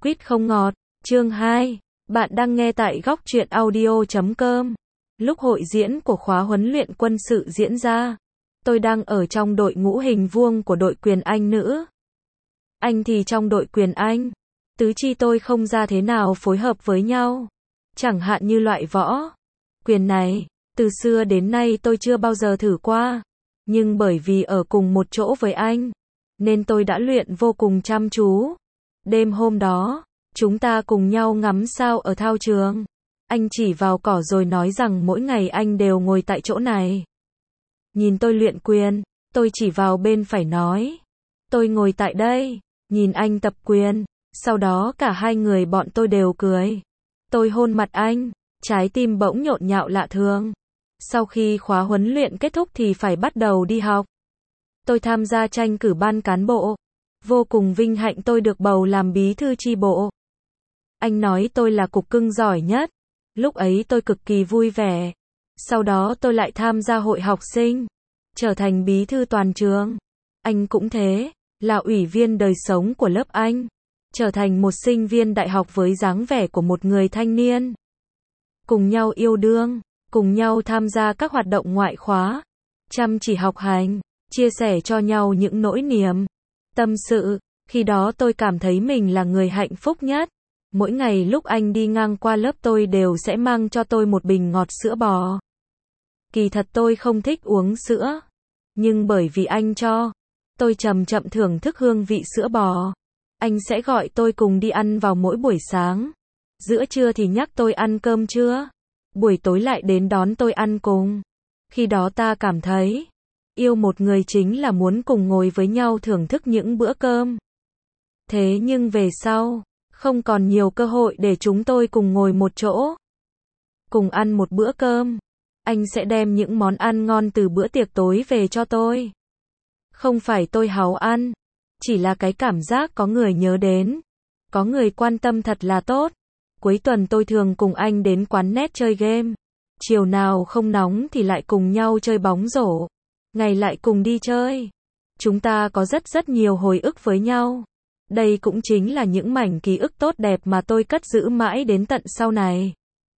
Quýt không ngọt, chương 2. Bạn đang nghe tại góc truyện audio.com. Lúc hội diễn của khóa huấn luyện quân sự diễn ra, tôi đang ở trong đội ngũ hình vuông của đội quyền Anh nữ. Anh thì trong đội quyền Anh. Tứ chi tôi không ra thế nào phối hợp với nhau. Chẳng hạn như loại võ quyền này, từ xưa đến nay tôi chưa bao giờ thử qua. Nhưng bởi vì ở cùng một chỗ với anh, nên tôi đã luyện vô cùng chăm chú. Đêm hôm đó, chúng ta cùng nhau ngắm sao ở thao trường. Anh chỉ vào cỏ rồi nói rằng mỗi ngày anh đều ngồi tại chỗ này. Nhìn tôi luyện quyền, tôi chỉ vào bên phải nói. Tôi ngồi tại đây, nhìn anh tập quyền. Sau đó cả hai người bọn tôi đều cười. Tôi hôn mặt anh, trái tim bỗng nhộn nhạo lạ thường. Sau khi khóa huấn luyện kết thúc thì phải bắt đầu đi học. Tôi tham gia tranh cử ban cán bộ. Vô cùng vinh hạnh tôi được bầu làm bí thư chi bộ. Anh nói tôi là cục cưng giỏi nhất. Lúc ấy tôi cực kỳ vui vẻ. Sau đó tôi lại tham gia hội học sinh, trở thành bí thư toàn trường. Anh cũng thế, là ủy viên đời sống của lớp anh. Trở thành một sinh viên đại học với dáng vẻ của một người thanh niên. Cùng nhau yêu đương, cùng nhau tham gia các hoạt động ngoại khóa, chăm chỉ học hành, chia sẻ cho nhau những nỗi niềm, tâm sự. Khi đó tôi cảm thấy mình là người hạnh phúc nhất. Mỗi ngày lúc anh đi ngang qua lớp tôi đều sẽ mang cho tôi một bình ngọt sữa bò. Kỳ thật tôi không thích uống sữa, nhưng bởi vì anh cho, tôi chậm chậm thưởng thức hương vị sữa bò. Anh sẽ gọi tôi cùng đi ăn vào mỗi buổi sáng. Giữa trưa thì nhắc tôi ăn cơm trưa. Buổi tối lại đến đón tôi ăn cùng. Khi đó ta cảm thấy, yêu một người chính là muốn cùng ngồi với nhau thưởng thức những bữa cơm. Thế nhưng về sau, không còn nhiều cơ hội để chúng tôi cùng ngồi một chỗ, cùng ăn một bữa cơm. Anh sẽ đem những món ăn ngon từ bữa tiệc tối về cho tôi. Không phải tôi háu ăn, chỉ là cái cảm giác có người nhớ đến, có người quan tâm thật là tốt. Cuối tuần tôi thường cùng anh đến quán net chơi game. Chiều nào không nóng thì lại cùng nhau chơi bóng rổ. Ngày lại cùng đi chơi. Chúng ta có rất nhiều hồi ức với nhau. Đây cũng chính là những mảnh ký ức tốt đẹp mà tôi cất giữ mãi đến tận sau này.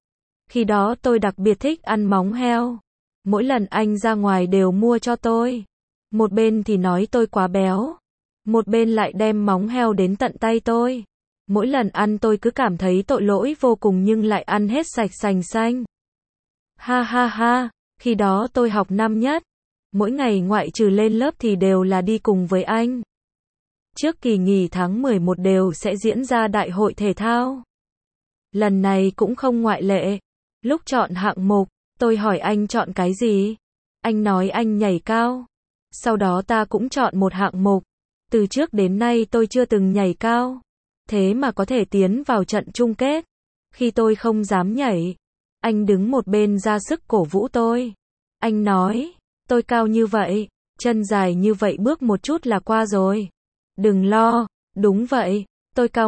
Khi đó tôi đặc biệt thích ăn móng heo. Mỗi lần anh ra ngoài đều mua cho tôi. Một bên thì nói tôi quá béo, một bên lại đem móng heo đến tận tay tôi. Mỗi lần ăn tôi cứ cảm thấy tội lỗi vô cùng nhưng lại ăn hết sạch sành xanh. Ha ha ha, khi đó tôi học năm nhất. Mỗi ngày ngoại trừ lên lớp thì đều là đi cùng với anh. Trước kỳ nghỉ tháng 11 đều sẽ diễn ra đại hội thể thao. Lần này cũng không ngoại lệ. Lúc chọn hạng mục, tôi hỏi anh chọn cái gì? Anh nói anh nhảy cao. Sau đó ta cũng chọn một hạng mục. Từ trước đến nay tôi chưa từng nhảy cao. Thế mà có thể tiến vào trận chung kết. Khi tôi không dám nhảy, anh đứng một bên ra sức cổ vũ tôi. Anh nói, tôi cao như vậy, chân dài như vậy bước một chút là qua rồi. Đừng lo, đúng vậy, tôi cao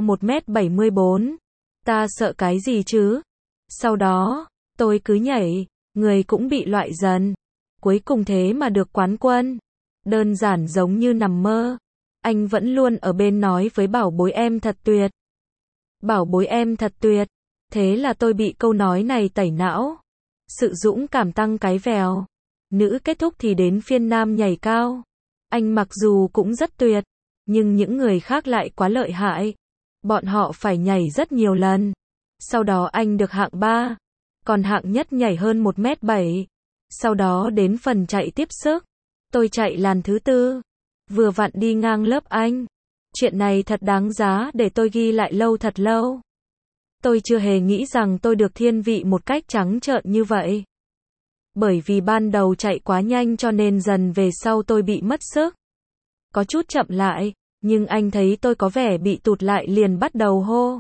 1m74. Ta sợ cái gì chứ? Sau đó, tôi cứ nhảy, người cũng bị loại dần. Cuối cùng thế mà được quán quân. Đơn giản giống như nằm mơ. Anh vẫn luôn ở bên nói với bảo bối em thật tuyệt. Bảo bối em thật tuyệt. Thế là tôi bị câu nói này tẩy não. Sự dũng cảm tăng cái vèo. Nữ kết thúc thì đến phiên nam nhảy cao. Anh mặc dù cũng rất tuyệt, nhưng những người khác lại quá lợi hại. Bọn họ phải nhảy rất nhiều lần. Sau đó anh được hạng 3. Còn hạng nhất nhảy hơn 1m7. Sau đó đến phần chạy tiếp sức. Tôi chạy làn thứ 4. Vừa vặn đi ngang lớp anh. Chuyện này thật đáng giá để tôi ghi lại lâu thật lâu. Tôi chưa hề nghĩ rằng tôi được thiên vị một cách trắng trợn như vậy. Bởi vì ban đầu chạy quá nhanh cho nên dần về sau tôi bị mất sức. Có chút chậm lại, nhưng anh thấy tôi có vẻ bị tụt lại liền bắt đầu hô.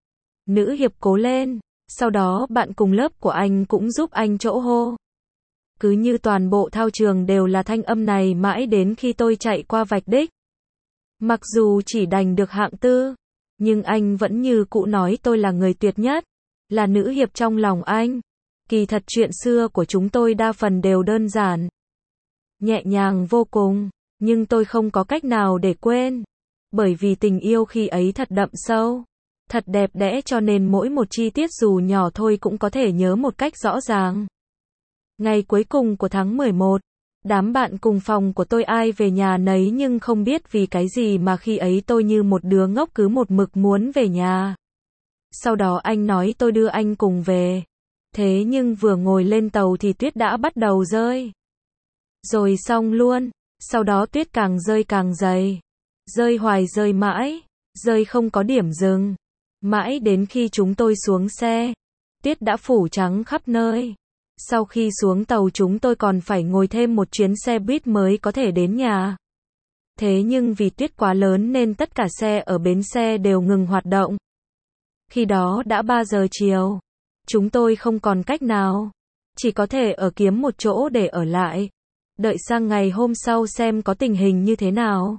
Nữ hiệp cố lên. Sau đó bạn cùng lớp của anh cũng giúp anh chỗ hô. Cứ như toàn bộ thao trường đều là thanh âm này mãi đến khi tôi chạy qua vạch đích. Mặc dù chỉ đành được hạng 4, nhưng anh vẫn như cũ nói tôi là người tuyệt nhất, là nữ hiệp trong lòng anh. Kỳ thật chuyện xưa của chúng tôi đa phần đều đơn giản, nhẹ nhàng vô cùng, nhưng tôi không có cách nào để quên. Bởi vì tình yêu khi ấy thật đậm sâu, Thật đẹp đẽ cho nên mỗi một chi tiết dù nhỏ thôi cũng có thể nhớ một cách rõ ràng. Ngày cuối cùng của tháng 11, đám bạn cùng phòng của tôi ai về nhà nấy nhưng không biết vì cái gì mà khi ấy tôi như một đứa ngốc cứ một mực muốn về nhà. Sau đó anh nói tôi đưa anh cùng về. Thế nhưng vừa ngồi lên tàu thì tuyết đã bắt đầu rơi. Rồi xong luôn, sau đó tuyết càng rơi càng dày. Rơi hoài rơi mãi, rơi không có điểm dừng. Mãi đến khi chúng tôi xuống xe, tuyết đã phủ trắng khắp nơi. Sau khi xuống tàu chúng tôi còn phải ngồi thêm một chuyến xe buýt mới có thể đến nhà. Thế nhưng vì tuyết quá lớn nên tất cả xe ở bến xe đều ngừng hoạt động. Khi đó đã 3 giờ chiều. Chúng tôi không còn cách nào. Chỉ có thể ở kiếm một chỗ để ở lại. Đợi sang ngày hôm sau xem có tình hình như thế nào.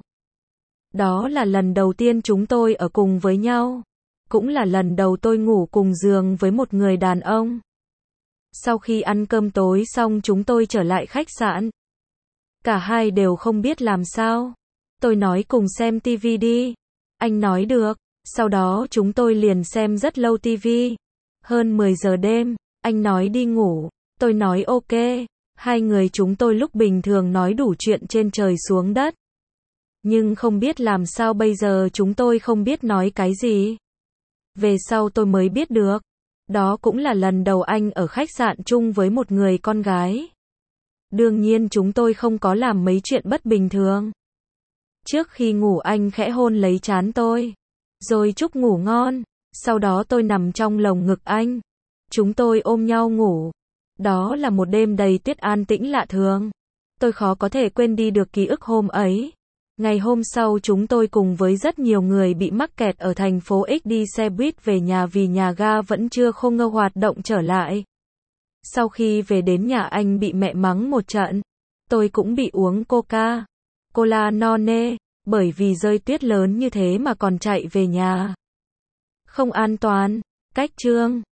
Đó là lần đầu tiên chúng tôi ở cùng với nhau. Cũng là lần đầu tôi ngủ cùng giường với một người đàn ông. Sau khi ăn cơm tối xong chúng tôi trở lại khách sạn. Cả hai đều không biết làm sao. Tôi nói cùng xem tivi đi. Anh nói được. Sau đó chúng tôi liền xem rất lâu tivi. Hơn 10 giờ đêm, anh nói đi ngủ. Tôi nói ok. Hai người chúng tôi lúc bình thường nói đủ chuyện trên trời xuống đất. Nhưng không biết làm sao bây giờ chúng tôi không biết nói cái gì. Về sau tôi mới biết được. Đó cũng là lần đầu anh ở khách sạn chung với một người con gái. Đương nhiên chúng tôi không có làm mấy chuyện bất bình thường. Trước khi ngủ anh khẽ hôn lấy trán tôi. Rồi chúc ngủ ngon. Sau đó tôi nằm trong lồng ngực anh. Chúng tôi ôm nhau ngủ. Đó là một đêm đầy tuyết an tĩnh lạ thường. Tôi khó có thể quên đi được ký ức hôm ấy. Ngày hôm sau chúng tôi cùng với rất nhiều người bị mắc kẹt ở thành phố X đi xe buýt về nhà vì nhà ga vẫn chưa không ngơ hoạt động trở lại. Sau khi về đến nhà anh bị mẹ mắng một trận. Tôi cũng bị uống Coca-Cola no nê, bởi vì rơi tuyết lớn như thế mà còn chạy về nhà. Không an toàn. Cách chương